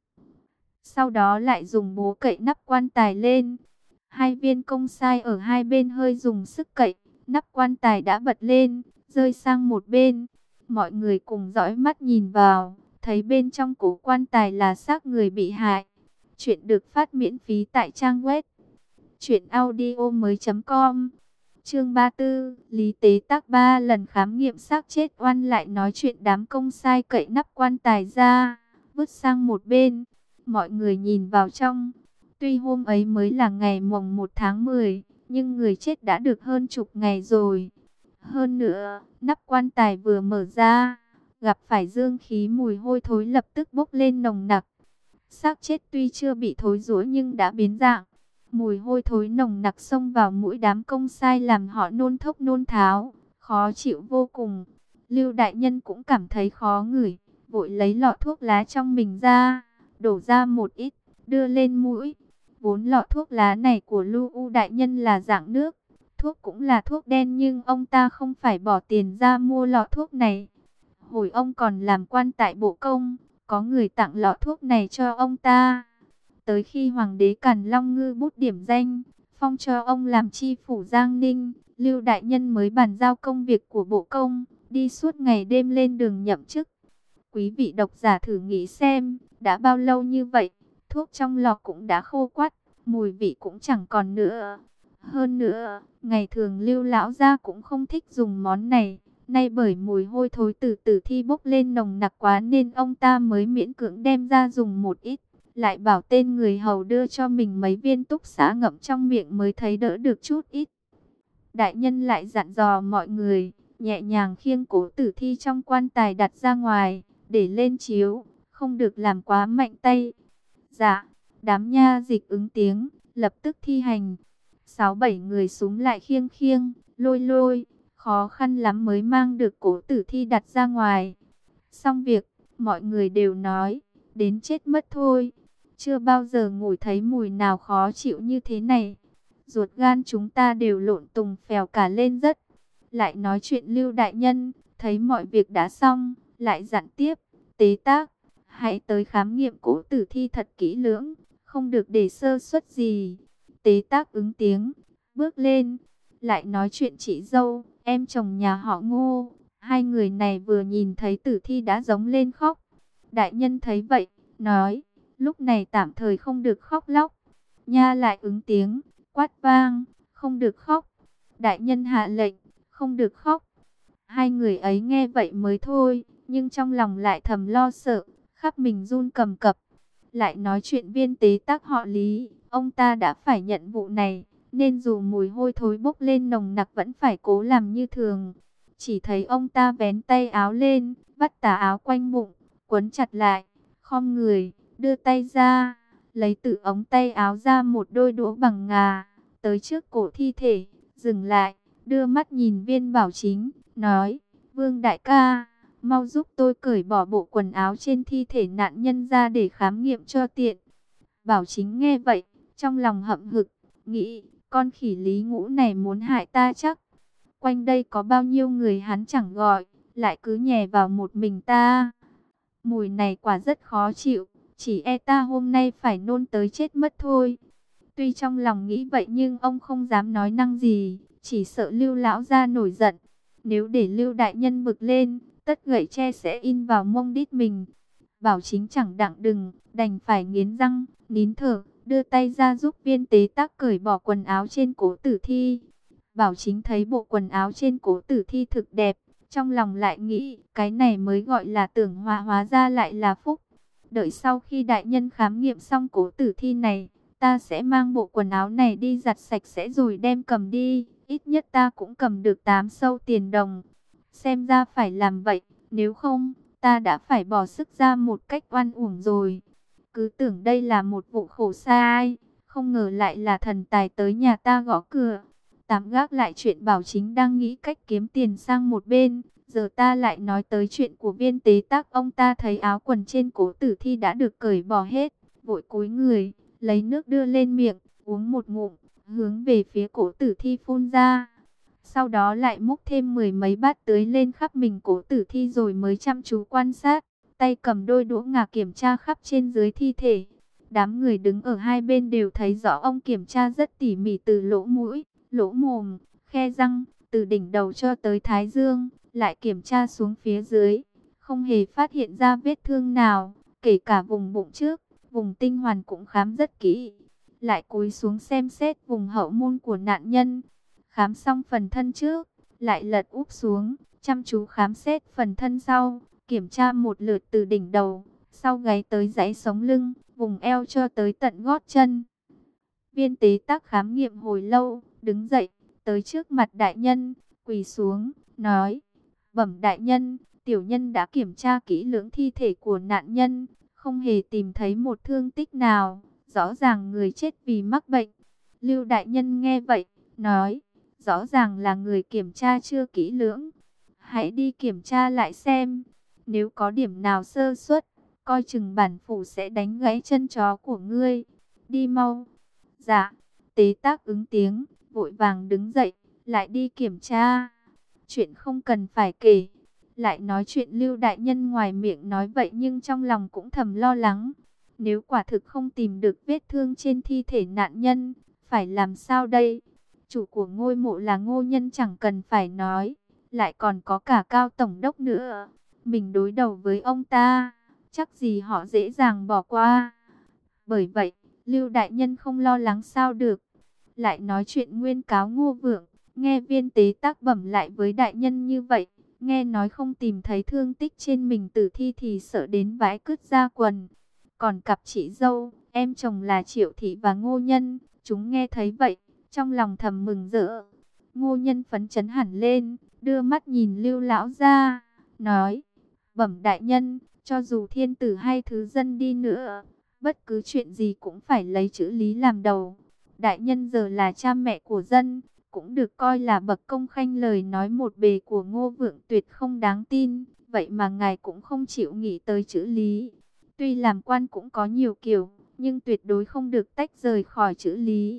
[SPEAKER 1] Sau đó lại dùng búa cậy nắp quan tài lên. 2 viên công sai ở hai bên hơi dùng sức cậy, nắp quan tài đã bật lên, rơi sang một bên. Mọi người cùng dõi mắt nhìn vào, thấy bên trong cổ quan tài là xác người bị hại. Chuyện được phát miễn phí tại trang web truyệnaudiomoi.com. Chương 34, Lý Tế Tác 3 lần khám nghiệm xác chết oan lại nói chuyện đám công sai cậy nắp quan tài ra, vứt sang một bên. Mọi người nhìn vào trong. Tuy hôm ấy mới là ngày mồng 1 tháng 10, nhưng người chết đã được hơn chục ngày rồi. Hơn nữa, nắp quan tài vừa mở ra, gặp phải dương khí mùi hôi thối lập tức bốc lên nồng nặc. Xác chết tuy chưa bị thối rữa nhưng đã biến dạng. Mùi hôi thối nồng nặc xông vào mũi đám công sai làm họ nôn thốc nôn tháo, khó chịu vô cùng. Lưu đại nhân cũng cảm thấy khó ngửi, vội lấy lọ thuốc lá trong mình ra, đổ ra một ít, đưa lên mũi. Vốn lọ thuốc lá này của Lưu U đại nhân là dạng nước, thuốc cũng là thuốc đen nhưng ông ta không phải bỏ tiền ra mua lọ thuốc này. Hồi ông còn làm quan tại Bộ Công, có người tặng lọ thuốc này cho ông ta. Tới khi Hoàng đế Càn Long ngư bút điểm danh, phong cho ông làm chi phủ Giang Ninh, Lưu đại nhân mới bàn giao công việc của Bộ Công, đi suốt ngày đêm lên đường nhậm chức. Quý vị độc giả thử nghĩ xem, đã bao lâu như vậy, thuốc trong lọ cũng đã khô quắt, mùi vị cũng chẳng còn nữa. Hơn nữa, ngày thường Lưu lão gia cũng không thích dùng món này, nay bởi mùi hôi thối từ tử thi bốc lên nồng nặc quá nên ông ta mới miễn cưỡng đem ra dùng một ít. Lại bảo tên người hầu đưa cho mình mấy viên túc xá ngậm trong miệng mới thấy đỡ được chút ít. Đại nhân lại dặn dò mọi người, nhẹ nhàng khiêng cố tử thi trong quan tài đặt ra ngoài, để lên chiếu, không được làm quá mạnh tay. Dạ, đám nha dịch ứng tiếng, lập tức thi hành. 6-7 người súng lại khiêng, lôi, khó khăn lắm mới mang được cố tử thi đặt ra ngoài. Xong việc, mọi người đều nói, đến chết mất thôi. Chưa bao giờ ngửi thấy mùi nào khó chịu như thế này. ruột gan chúng ta đều lộn tùng phèo cả lên rất. Lại nói chuyện Lưu đại nhân, thấy mọi việc đã xong, lại dặn tiếp, Tế Tác, hãy tới khám nghiệm cỗ tử thi thật kỹ lưỡng, không được để sơ suất gì. Tế Tác ứng tiếng, bước lên, lại nói chuyện chị dâu, em chồng nhà họ Ngô. Hai người này vừa nhìn thấy tử thi đã giống lên khóc. Đại nhân thấy vậy, nói, lúc này tạm thời không được khóc lóc. Nha lại ứng tiếng, quát vang, không được khóc. Đại nhân hạ lệnh, không được khóc. Hai người ấy nghe vậy mới thôi, nhưng trong lòng lại thầm lo sợ, khắp mình run cầm cập. Lại nói chuyện Viên Tế Tác họ Lý, ông ta đã phải nhận vụ này, nên dù mùi hôi thối bốc lên nồng nặc vẫn phải cố làm như thường. Chỉ thấy ông ta vén tay áo lên, vắt tà áo quanh bụng, quấn chặt lại, khom người, đưa tay ra, lấy từ ống tay áo ra một đôi đũa bằng ngà, tới trước cổ thi thể, dừng lại, đưa mắt nhìn Viên Bảo Chính, nói, Vương đại ca, mau giúp tôi cởi bỏ bộ quần áo trên thi thể nạn nhân ra để khám nghiệm cho tiện. Bảo Chính nghe vậy, trong lòng hậm hực, nghĩ, con khỉ Lý Ngũ này muốn hại ta chắc. Quanh đây có bao nhiêu người hắn chẳng gọi, lại cứ nhè vào một mình ta. Mùi này quả rất khó chịu, chỉ e ta hôm nay phải nôn tới chết mất thôi. Tuy trong lòng nghĩ vậy nhưng ông không dám nói năng gì, chỉ sợ Lưu lão gia nổi giận. Nếu để Lưu đại nhân bực lên, tất gậy tre sẽ in vào mông đít mình. Bảo Chính chẳng đặng đừng, đành phải nghiến răng, nín thở, đưa tay ra giúp Viên Tế Tác cởi bỏ quần áo trên cổ tử thi. Bảo Chính thấy bộ quần áo trên cổ tử thi thực đẹp, trong lòng lại nghĩ, cái này mới gọi là tưởng họa, hóa ra lại là phúc. Đợi sau khi đại nhân khám nghiệm xong cổ tử thi này, ta sẽ mang bộ quần áo này đi giặt sạch sẽ rồi đem cầm đi, ít nhất ta cũng cầm được 8 sâu tiền đồng. Xem ra phải làm vậy, nếu không, ta đã phải bỏ sức ra một cách oan uổng rồi. Cứ tưởng đây là một vụ khổ sai, không ngờ lại là thần tài tới nhà ta gõ cửa. Tạm gác lại chuyện Bảo Chính đang nghĩ cách kiếm tiền sang một bên, giờ ta lại nói tới chuyện của Viên Tế Tác. Ông ta thấy áo quần trên cổ tử thi đã được cởi bỏ hết, vội cúi người, lấy nước đưa lên miệng, uống một ngụm, hướng về phía cổ tử thi phun ra. Sau đó lại múc thêm 10 mấy bát tưới lên khắp mình cổ tử thi rồi mới chăm chú quan sát, tay cầm đôi đũa ngà kiểm tra khắp trên dưới thi thể. Đám người đứng ở hai bên đều thấy rõ ông kiểm tra rất tỉ mỉ từ lỗ mũi, lỗ mồm, khe răng, từ đỉnh đầu cho tới thái dương, lại kiểm tra xuống phía dưới, không hề phát hiện ra vết thương nào, kể cả vùng bụng trước, vùng tinh hoàn cũng khám rất kỹ. Lại cúi xuống xem xét vùng hậu môn của nạn nhân, khám xong phần thân trước, lại lật úp xuống, chăm chú khám xét phần thân sau, kiểm tra một lượt từ đỉnh đầu, sau gáy tới dãy sống lưng, vùng eo cho tới tận gót chân. Viên Tế Tác khám nghiệm hồi lâu, đứng dậy, tới trước mặt đại nhân, quỳ xuống, nói, bẩm đại nhân, tiểu nhân đã kiểm tra kỹ lưỡng thi thể của nạn nhân, không hề tìm thấy một thương tích nào, rõ ràng người chết vì mắc bệnh. Lưu đại nhân nghe vậy, nói, rõ ràng là người kiểm tra chưa kỹ lưỡng, hãy đi kiểm tra lại xem, nếu có điểm nào sơ suất, coi chừng bản phủ sẽ đánh gãy chân chó của ngươi, đi mau. Dạ, Tế Tác ứng tiếng, vội vàng đứng dậy, lại đi kiểm tra. Chuyện không cần phải kể. Lại nói chuyện Lưu đại nhân ngoài miệng nói vậy nhưng trong lòng cũng thầm lo lắng. Nếu quả thực không tìm được vết thương trên thi thể nạn nhân, phải làm sao đây? Chủ của ngôi mộ là Ngô Nhân chẳng cần phải nói, lại còn có cả Cao Tổng đốc nữa. Mình đối đầu với ông ta, chắc gì họ dễ dàng bỏ qua. Bởi vậy, Lưu đại nhân không lo lắng sao được. Lại nói chuyện nguyên cáo Ngô Vượng, nghe Viên Tế Tác bẩm lại với đại nhân như vậy, nghe nói không tìm thấy thương tích trên mình tử thi thì sợ đến vãi cứt ra quần. Còn cặp chị dâu, em chồng là Triệu Thị và Ngô Nhân, chúng nghe thấy vậy, trong lòng thầm mừng rỡ. Ngô Nhân phấn chấn hẳn lên, đưa mắt nhìn Lưu lão ra, nói, bẩm đại nhân, cho dù thiên tử hay thứ dân đi nữa, bất cứ chuyện gì cũng phải lấy chữ lý làm đầu. Đại nhân giờ là cha mẹ của dân, cũng được coi là bậc công khanh, lời nói một bề của Ngô Vượng tuyệt không đáng tin. Vậy mà ngài cũng không chịu nghĩ tới chữ lý. Tuy làm quan cũng có nhiều kiểu, nhưng tuyệt đối không được tách rời khỏi chữ lý.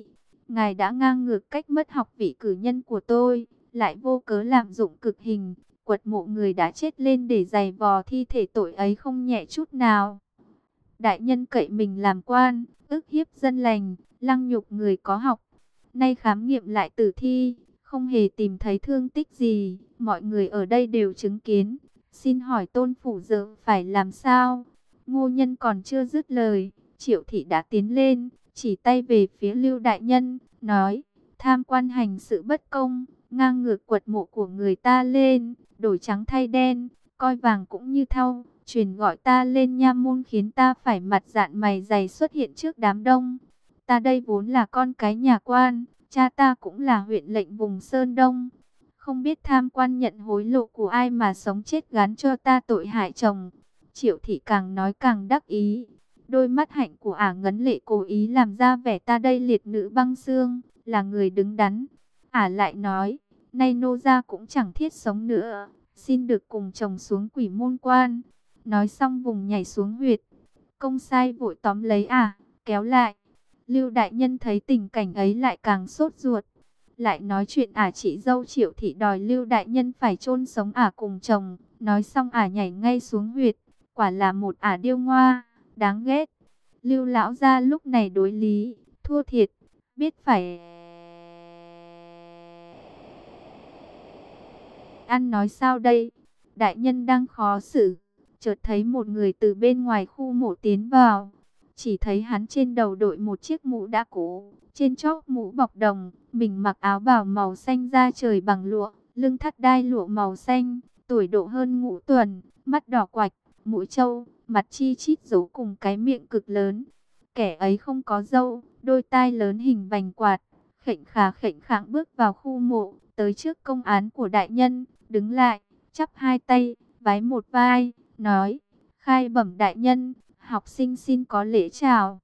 [SPEAKER 1] ngài đã ngang ngược cách mất học vị cử nhân của tôi, lại vô cớ lạm dụng cực hình, quật mộ người đã chết lên để giày vò thi thể, tội ấy không nhẹ chút nào. Đại nhân cậy mình làm quan, ức hiếp dân lành, lăng nhục người có học. Nay khám nghiệm lại tử thi, không hề tìm thấy thương tích gì, mọi người ở đây đều chứng kiến. Xin hỏi tôn phủ giờ phải làm sao? Ngô Nhân còn chưa dứt lời, Triệu Thị đã tiến lên, chỉ tay về phía Lưu đại nhân, nói: tham quan hành sự bất công, ngang ngược quật mộ của người ta lên, đổi trắng thay đen, coi vàng cũng như thau, truyền gọi ta lên nha môn, khiến ta phải mặt dạn mày dày xuất hiện trước đám đông. Ta đây vốn là con cái nhà quan, cha ta cũng là huyện lệnh vùng Sơn Đông. Không biết tham quan nhận hối lộ của ai mà sống chết gán cho ta tội hại chồng. Triệu Thị càng nói càng đắc ý. Đôi mắt hạnh của ả ngấn lệ, cố ý làm ra vẻ ta đây liệt nữ băng xương, là người đứng đắn. Ả lại nói, nay nô gia cũng chẳng thiết sống nữa, xin được cùng chồng xuống Quỷ Môn Quan. Nói xong vùng nhảy xuống huyệt. Công sai vội tóm lấy ả, kéo lại. Lưu đại nhân thấy tình cảnh ấy lại càng sốt ruột. Lại nói chuyện ả chị dâu Triệu Thị đòi Lưu đại nhân phải chôn sống ả cùng chồng. Nói xong ả nhảy ngay xuống huyệt. Quả là một ả điêu ngoa, đáng ghét. Lưu lão gia lúc này đối lý, thua thiệt, biết phải ăn nói sao đây. Đại nhân đang khó xử, chợt thấy một người từ bên ngoài khu mộ tiến vào. Chỉ thấy hắn trên đầu đội một chiếc mũ đã cũ, trên chóp mũ bọc đồng, mình mặc áo bào màu xanh da trời bằng lụa, lưng thắt đai lụa màu xanh, tuổi độ hơn ngũ tuần, mắt đỏ quạch, mũi trâu, mặt chi chít giấu cùng cái miệng cực lớn. Kẻ ấy không có râu, đôi tai lớn hình vành quạt, khệnh khạng bước vào khu mộ, tới trước công án của đại nhân, đứng lại, chắp hai tay, vái một vai, nói: khai bẩm đại nhân, học sinh xin có lễ chào.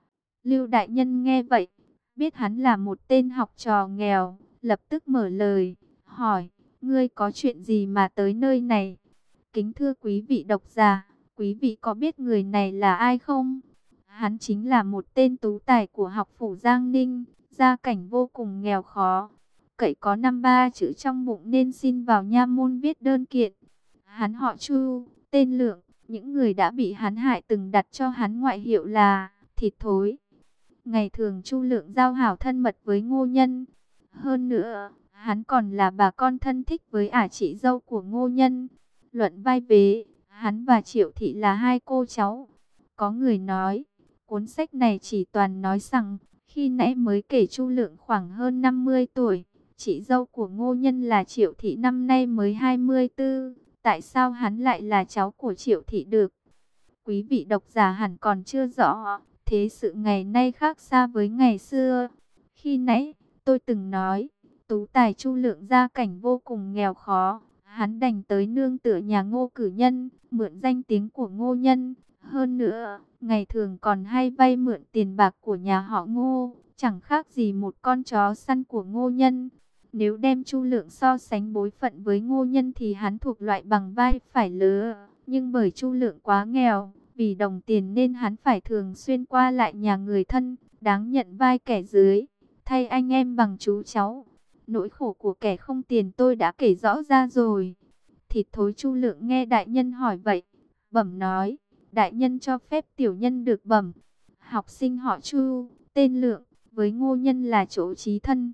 [SPEAKER 1] Lưu đại nhân nghe vậy, biết hắn là một tên học trò nghèo, lập tức mở lời, hỏi: ngươi có chuyện gì mà tới nơi này? Kính thưa quý vị độc giả, quý vị có biết người này là ai không? Hắn chính là một tên tú tài của học phủ Giang Ninh, gia cảnh vô cùng nghèo khó. Cậy có 5-3 chữ trong bụng nên xin vào nha môn viết đơn kiện. Hắn họ Chu, tên Lượng, những người đã bị hắn hại từng đặt cho hắn ngoại hiệu là thịt thối. Ngày thường Chu Lượng giao hảo thân mật với Ngô Nhân. Hơn nữa, hắn còn là bà con thân thích với ả chị dâu của Ngô Nhân. Luận vai vế, hắn và Triệu Thị là hai cô cháu. Có người nói, cuốn sách này chỉ toàn nói rằng, khi nãy mới kể Chu Lượng khoảng hơn 50 tuổi, chị dâu của Ngô Nhân là Triệu Thị năm nay mới 24, tại sao hắn lại là cháu của Triệu Thị được? Quý vị độc giả hẳn còn chưa rõ, thế sự ngày nay khác xa với ngày xưa. Khi nãy, tôi từng nói, tú tài Chu Lượng gia cảnh vô cùng nghèo khó, hắn đành tới nương tựa nhà Ngô cử nhân, mượn danh tiếng của Ngô Nhân. Hơn nữa, ngày thường còn hay vay mượn tiền bạc của nhà họ Ngô, chẳng khác gì một con chó săn của Ngô Nhân. Nếu đem Chu Lượng so sánh bối phận với Ngô Nhân thì hắn thuộc loại bằng vai phải lứa. Nhưng bởi Chu Lượng quá nghèo, vì đồng tiền nên hắn phải thường xuyên qua lại nhà người thân, đáng nhận vai kẻ dưới, thay anh em bằng chú cháu. Nỗi khổ của kẻ không tiền tôi đã kể rõ ra rồi. Thịt thối Chu Lượng nghe đại nhân hỏi vậy, bẩm nói: đại nhân cho phép tiểu nhân được bẩm. Học sinh họ Chu, tên Lượng, với Ngô Nhân là chỗ chí thân.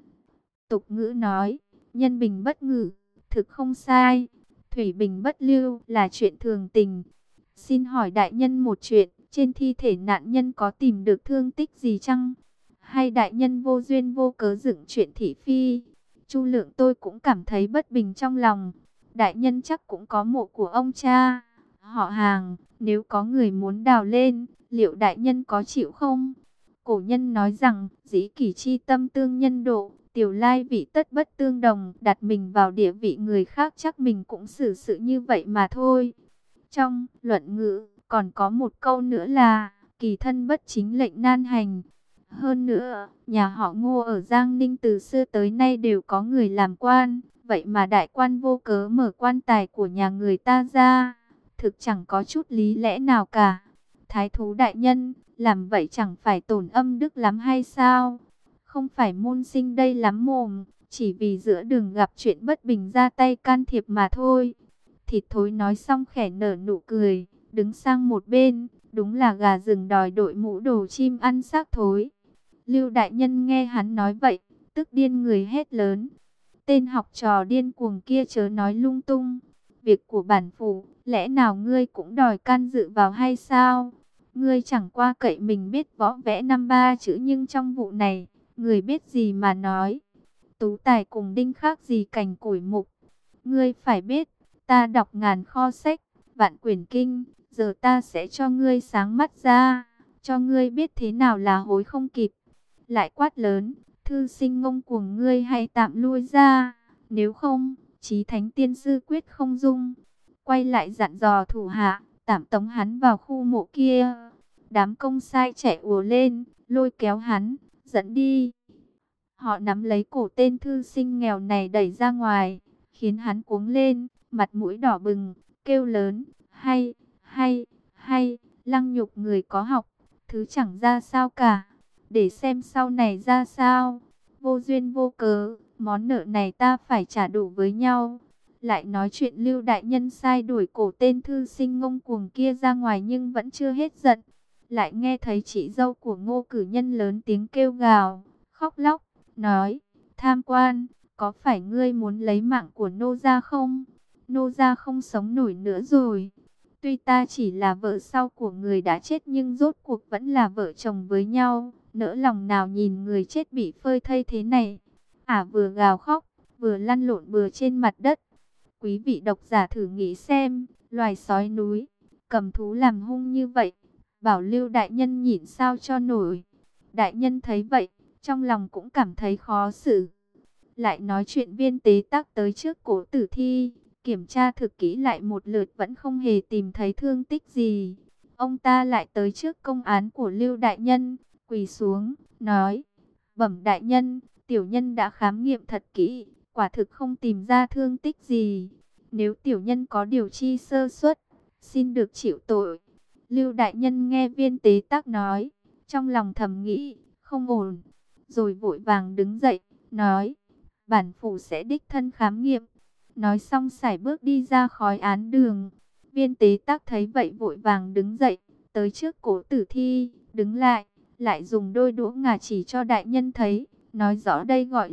[SPEAKER 1] Tục ngữ nói, nhân bình bất ngữ, thực không sai. Thủy bình bất lưu là chuyện thường tình. Xin hỏi đại nhân một chuyện, trên thi thể nạn nhân có tìm được thương tích gì chăng? Hay đại nhân vô duyên vô cớ dựng chuyện thị phi? Chu Lượng tôi cũng cảm thấy bất bình trong lòng. Đại nhân chắc cũng có mộ của ông cha, họ hàng, nếu có người muốn đào lên, liệu đại nhân có chịu không? Cổ nhân nói rằng, dĩ kỷ chi tâm tương nhân độ, tiểu lai vị tất bất tương đồng, đặt mình vào địa vị người khác chắc mình cũng xử sự như vậy mà thôi. Trong luận ngữ, còn có một câu nữa là, kỳ thân bất chính lệnh nan hành. Hơn nữa, nhà họ Ngô ở Giang Ninh từ xưa tới nay đều có người làm quan, vậy mà đại quan vô cớ mở quan tài của nhà người ta ra, thực chẳng có chút lý lẽ nào cả. Thái thú đại nhân, làm vậy chẳng phải tổn âm đức lắm hay sao? Không phải môn sinh đây lắm mồm, chỉ vì giữa đường gặp chuyện bất bình ra tay can thiệp mà thôi. Thịt thối nói xong khẽ nở nụ cười, đứng sang một bên, đúng là gà rừng đòi đội mũ đồ chim ăn xác thối. Lưu đại nhân nghe hắn nói vậy, tức điên người hét lớn. Tên học trò điên cuồng kia chớ nói lung tung. Việc của bản phủ, lẽ nào ngươi cũng đòi can dự vào hay sao? Ngươi chẳng qua cậy mình biết võ vẽ năm ba chữ, nhưng trong vụ này, người biết gì mà nói. Tú tài cùng đinh khác gì cành củi mục. Ngươi phải biết, ta đọc ngàn kho sách, vạn quyển kinh, giờ ta sẽ cho ngươi sáng mắt ra, cho ngươi biết thế nào là hối không kịp. Lại quát lớn, thư sinh ngông cuồng, ngươi hãy tạm lui ra, nếu không, chí thánh tiên sư quyết không dung. Quay lại dặn dò thủ hạ, tạm tống hắn vào khu mộ kia. Đám công sai chạy ùa lên, lôi kéo hắn, dẫn đi. Họ nắm lấy cổ tên thư sinh nghèo này đẩy ra ngoài, khiến hắn cuống lên, mặt mũi đỏ bừng, kêu lớn, hay, hay, hay, lăng nhục người có học, thứ chẳng ra sao cả, để xem sau này ra sao. Vô duyên vô cớ, món nợ này ta phải trả đủ với nhau. Lại nói chuyện Lưu đại nhân sai đuổi cổ tên thư sinh ngông cuồng kia ra ngoài nhưng vẫn chưa hết giận. Lại nghe thấy chị dâu của Ngô cử nhân lớn tiếng kêu gào, khóc lóc, nói, tham quan, có phải ngươi muốn lấy mạng của nô gia không? Nô gia không sống nổi nữa rồi. Tuy ta chỉ là vợ sau của người đã chết nhưng rốt cuộc vẫn là vợ chồng với nhau. Nỡ lòng nào nhìn người chết bị phơi thây thế này. Vừa gào khóc, vừa lăn lộn bừa trên mặt đất. Quý vị độc giả thử nghĩ xem, loài sói núi, cầm thú làm hung như vậy. Bảo Lưu đại nhân nhịn sao cho nổi. Đại nhân thấy vậy, trong lòng cũng cảm thấy khó xử. Lại nói chuyện Viên Tế Tắc tới trước Cố Tử Thi, kiểm tra thực kỹ lại một lượt vẫn không hề tìm thấy thương tích gì. Ông ta lại tới trước công án của Lưu đại nhân, quỳ xuống, nói, bẩm đại nhân, tiểu nhân đã khám nghiệm thật kỹ, quả thực không tìm ra thương tích gì. Nếu tiểu nhân có điều chi sơ suất, xin được chịu tội. Lưu đại nhân nghe Viên Tế Tắc nói, trong lòng thầm nghĩ, không ổn, rồi vội vàng đứng dậy, nói, bản phủ sẽ đích thân khám nghiệm. Nói xong sải bước đi ra khỏi án đường. Viên Tế Tắc thấy vậy vội vàng đứng dậy, tới trước Cố Tử Thi, đứng lại, lại dùng đôi đũa ngà chỉ cho đại nhân thấy, nói rõ đây gọi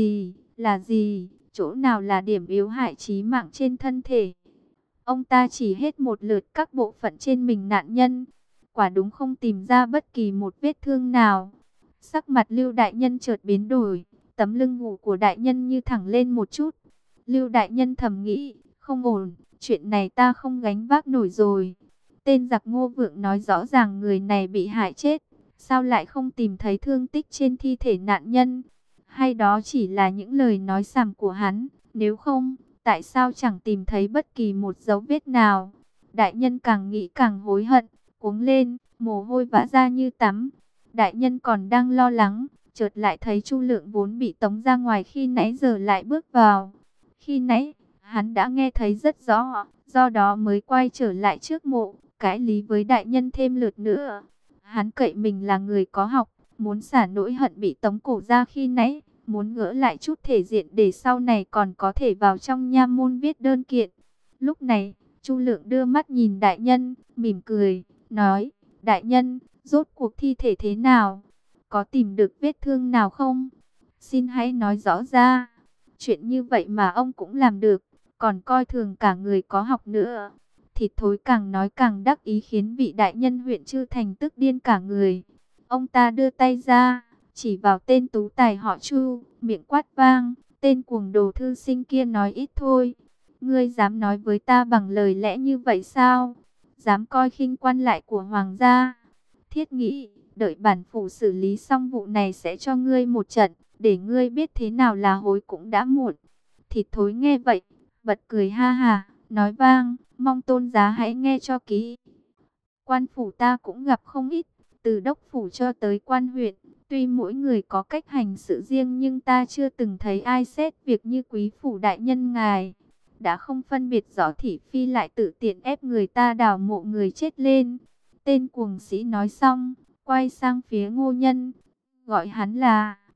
[SPEAKER 1] là gì, chỗ nào là điểm yếu hại chí mạng trên thân thể. Ông ta chỉ hết một lượt các bộ phận trên mình nạn nhân, quả đúng không tìm ra bất kỳ một vết thương nào. Sắc mặt Lưu đại nhân chợt biến đổi, tấm lưng ngủ của đại nhân như thẳng lên một chút. Lưu đại nhân thầm nghĩ, không ổn, chuyện này ta không gánh vác nổi rồi. Tên giặc Ngô Vượng nói rõ ràng người này bị hại chết, sao lại không tìm thấy thương tích trên thi thể nạn nhân? Hay đó chỉ là những lời nói sàm của hắn, nếu không, tại sao chẳng tìm thấy bất kỳ một dấu vết nào? Đại nhân càng nghĩ càng hối hận, cuống lên, mồ hôi vã ra như tắm. Đại nhân còn đang lo lắng, chợt lại thấy Chu Lượng vốn bị tống ra ngoài khi nãy giờ lại bước vào. Khi nãy, hắn đã nghe thấy rất rõ, do đó mới quay trở lại trước mộ, cãi lý với đại nhân thêm lượt nữa. Hắn cậy mình là người có học, muốn xả nỗi hận bị tống cổ ra khi nãy, muốn gỡ lại chút thể diện để sau này còn có thể vào trong nha môn viết đơn kiện. Lúc này, Chu Lượng đưa mắt nhìn đại nhân, mỉm cười, nói, đại nhân, rốt cuộc thi thể thế nào? Có tìm được vết thương nào không? Xin hãy nói rõ ra. Chuyện như vậy mà ông cũng làm được, còn coi thường cả người có học nữa. Thịt thối càng nói càng đắc ý khiến vị đại nhân huyện Chư Thành tức điên cả người. Ông ta đưa tay ra, chỉ vào tên tú tài họ Chu, miệng quát vang, tên cuồng đồ thư sinh kia nói ít thôi. Ngươi dám nói với ta bằng lời lẽ như vậy sao? Dám coi khinh quan lại của hoàng gia? Thiết nghĩ, đợi bản phủ xử lý xong vụ này sẽ cho ngươi một trận, để ngươi biết thế nào là hối cũng đã muộn. Thịt thối nghe vậy, bật cười ha hà, nói vang, mong tôn giá hãy nghe cho kỹ. Quan phủ ta cũng gặp không ít, từ đốc phủ cho tới quan huyện, tuy mỗi người có cách hành sự riêng nhưng ta chưa từng thấy ai xét việc như quý phủ đại nhân ngài. Đã không phân biệt rõ thị phi lại tự tiện ép người ta đào mộ người chết lên. Tên cuồng sĩ nói xong, quay sang phía Ngô Nhân, gọi hắn là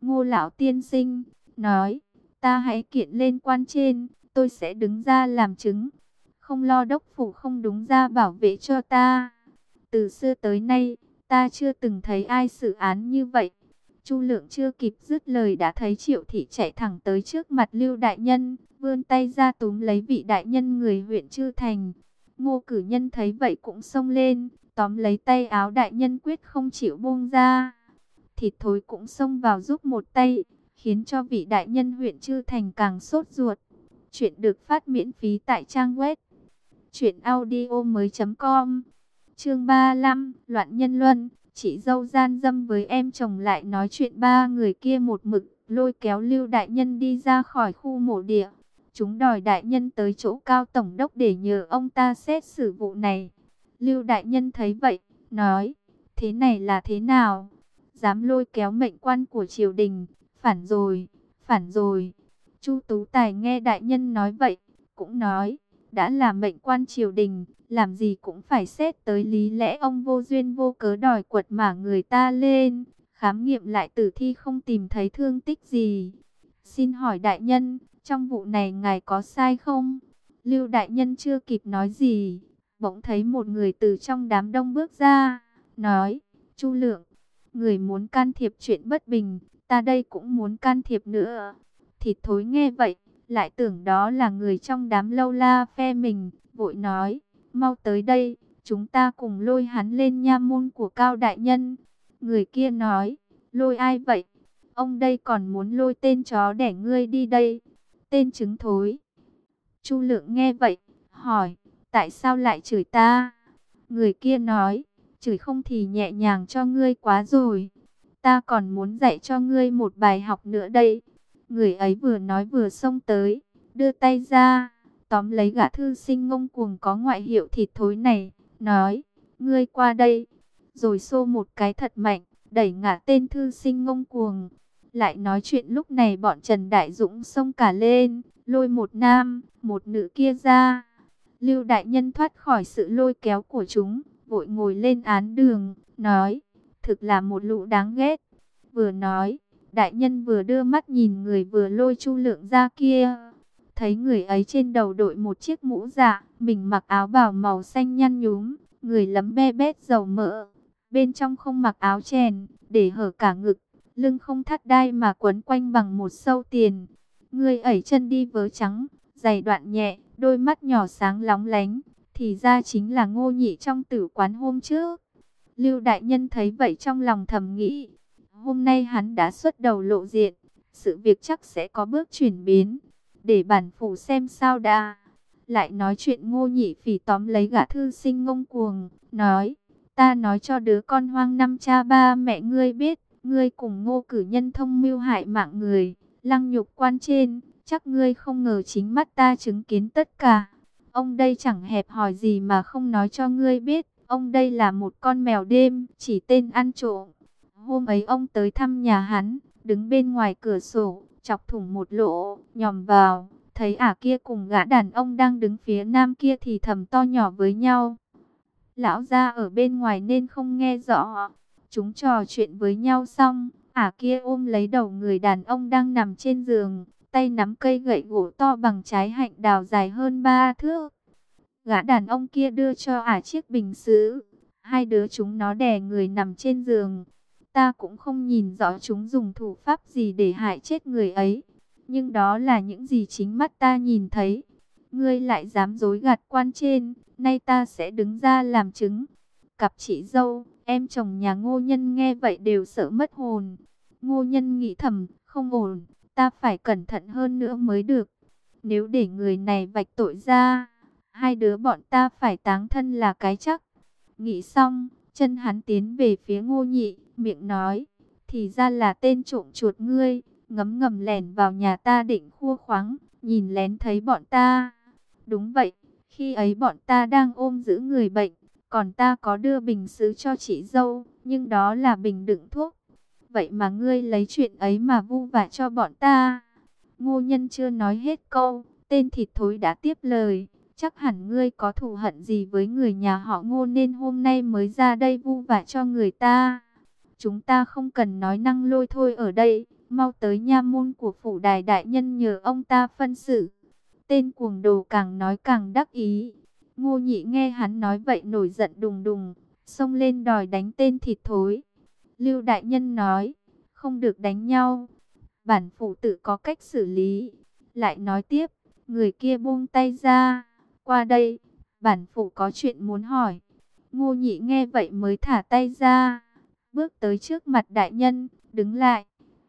[SPEAKER 1] Ngô lão tiên sinh nói, ta hãy kiện lên quan trên, tôi sẽ đứng ra làm chứng. Không lo đốc phủ không đúng ra bảo vệ cho ta. Từ xưa tới nay, ta chưa từng thấy ai xử án như vậy. Chu Lượng chưa kịp dứt lời đã thấy Triệu Thị chạy thẳng tới trước mặt Lưu đại nhân, vươn tay ra túm lấy vị đại nhân người huyện Chư Thành. Ngô Cử Nhân thấy vậy cũng xông lên, tóm lấy tay áo đại nhân quyết không chịu buông ra. Thịt Thối cũng xông vào giúp một tay, khiến cho vị đại nhân huyện Chư Thành càng sốt ruột. Chuyện được phát miễn phí tại trang web truyệnaudiomoi.com. Chương 35, Loạn Nhân Luân. Chị dâu gian dâm với em chồng lại nói chuyện, ba người kia một mực lôi kéo Lưu đại nhân đi ra khỏi khu mộ địa. Chúng đòi đại nhân tới chỗ Cao tổng đốc để nhờ ông ta xét xử vụ này. Lưu đại nhân thấy vậy, nói: "Thế này là thế nào? Dám lôi kéo mệnh quan của triều đình, phản rồi, phản rồi." Chu Tú Tài nghe đại nhân nói vậy, cũng nói: "Đã là mệnh quan triều đình, làm gì cũng phải xét tới lý lẽ, ông vô duyên vô cớ đòi quật mả người ta lên, khám nghiệm lại tử thi không tìm thấy thương tích gì. Xin hỏi đại nhân, trong vụ này ngài có sai không?" Lưu đại nhân chưa kịp nói gì, bỗng thấy một người từ trong đám đông bước ra, nói: "Chu Lượng, người muốn can thiệp chuyện bất bình, ta đây cũng muốn can thiệp nữa." Thịt Thối nghe vậy, lại tưởng đó là người trong đám lâu la phe mình, vội nói: "Mau tới đây, chúng ta cùng lôi hắn lên nha môn của Cao đại nhân." Người kia nói: "Lôi ai vậy? Ông đây còn muốn lôi tên chó đẻ ngươi đi đây, tên trứng thối." Chu Lượng nghe vậy, hỏi: "Tại sao lại chửi ta?" Người kia nói: "Chửi không thì nhẹ nhàng cho ngươi quá rồi. Ta còn muốn dạy cho ngươi một bài học nữa đây." Người ấy vừa nói vừa xông tới, đưa tay ra, tóm lấy gã thư sinh ngông cuồng có ngoại hiệu Thịt Thối này, nói: "Ngươi qua đây." Rồi xô một cái thật mạnh, đẩy ngã tên thư sinh ngông cuồng. Lại nói chuyện lúc này bọn Trần Đại Dũng xông cả lên, lôi một nam, một nữ kia ra. Lưu đại nhân thoát khỏi sự lôi kéo của chúng, vội ngồi lên án đường, nói: "Thực là một lũ đáng ghét." Vừa nói, đại nhân vừa đưa mắt nhìn người vừa lôi Chu Lượng ra kia. Thấy người ấy trên đầu đội một chiếc mũ dạ, mình mặc áo bào màu xanh nhăn nhúm, người lấm be bét dầu mỡ. Bên trong không mặc áo chèn, để hở cả ngực, lưng không thắt đai mà quấn quanh bằng một sâu tiền. Người ẩy chân đi vớ trắng, giày đoạn nhẹ, đôi mắt nhỏ sáng lóng lánh, thì ra chính là Ngô Nhị trong tử quán hôm trước. Lưu đại nhân thấy vậy trong lòng thầm nghĩ, hôm nay hắn đã xuất đầu lộ diện, sự việc chắc sẽ có bước chuyển biến, để bản phủ xem sao đã. Lại nói chuyện Ngô Nhị Phỉ tóm lấy gã thư sinh ngông cuồng, nói: "Ta nói cho đứa con hoang năm cha ba mẹ ngươi biết, ngươi cùng Ngô Cử Nhân thông mưu hại mạng người, lăng nhục quan trên, chắc ngươi không ngờ chính mắt ta chứng kiến tất cả. Ông đây chẳng hẹp hòi gì mà không nói cho ngươi biết, ông đây là một con mèo đêm, chỉ tên ăn trộm. Hôm ấy ông tới thăm nhà hắn, đứng bên ngoài cửa sổ, chọc thủng một lỗ, nhòm vào, thấy ả kia cùng gã đàn ông đang đứng phía nam kia thì thầm to nhỏ với nhau. Lão gia ở bên ngoài nên không nghe rõ. Chúng trò chuyện với nhau xong, ả kia ôm lấy đầu người đàn ông đang nằm trên giường, tay nắm cây gậy gỗ to bằng trái hạnh đào dài hơn 3 thước. Gã đàn ông kia đưa cho ả chiếc bình sứ. Hai đứa chúng nó đè người nằm trên giường. Ta cũng không nhìn rõ chúng dùng thủ pháp gì để hại chết người ấy, nhưng đó là những gì chính mắt ta nhìn thấy. Ngươi lại dám dối gạt quan trên, nay ta sẽ đứng ra làm chứng." Cặp chị dâu, em chồng nhà Ngô Nhân nghe vậy đều sợ mất hồn. Ngô Nhân nghĩ thầm, không ổn, ta phải cẩn thận hơn nữa mới được. Nếu để người này vạch tội ra, hai đứa bọn ta phải táng thân là cái chắc. Nghĩ xong, chân hắn tiến về phía Ngô Nhị, miệng nói: "Thì ra là tên trộm chuột ngươi, ngấm ngầm lẻn vào nhà ta định khua khoáng, nhìn lén thấy bọn ta." "Đúng vậy, khi ấy bọn ta đang ôm giữ người bệnh, còn ta có đưa bình sứ cho chị dâu, nhưng đó là bình đựng thuốc. Vậy mà ngươi lấy chuyện ấy mà vu vạ cho bọn ta." Ngô Nhân chưa nói hết câu, tên Thịt Thối đã tiếp lời: "Chắc hẳn ngươi có thù hận gì với người nhà họ Ngô nên hôm nay mới ra đây vu vạ cho người ta. Chúng ta không cần nói năng lôi thôi ở đây, mau tới nha môn của phủ đài đại nhân nhờ ông ta phân xử. Tên cuồng đồ càng nói càng đắc ý. Ngô Nhị nghe hắn nói vậy nổi giận đùng đùng, xông lên đòi đánh tên thịt thối. Lưu đại nhân nói, không được đánh nhau, bản phủ tự có cách xử lý. Lại nói tiếp, người kia buông tay ra, qua đây, bản phủ có chuyện muốn hỏi. Ngô Nhị nghe vậy mới thả tay ra, bước tới trước mặt đại nhân, đứng lại.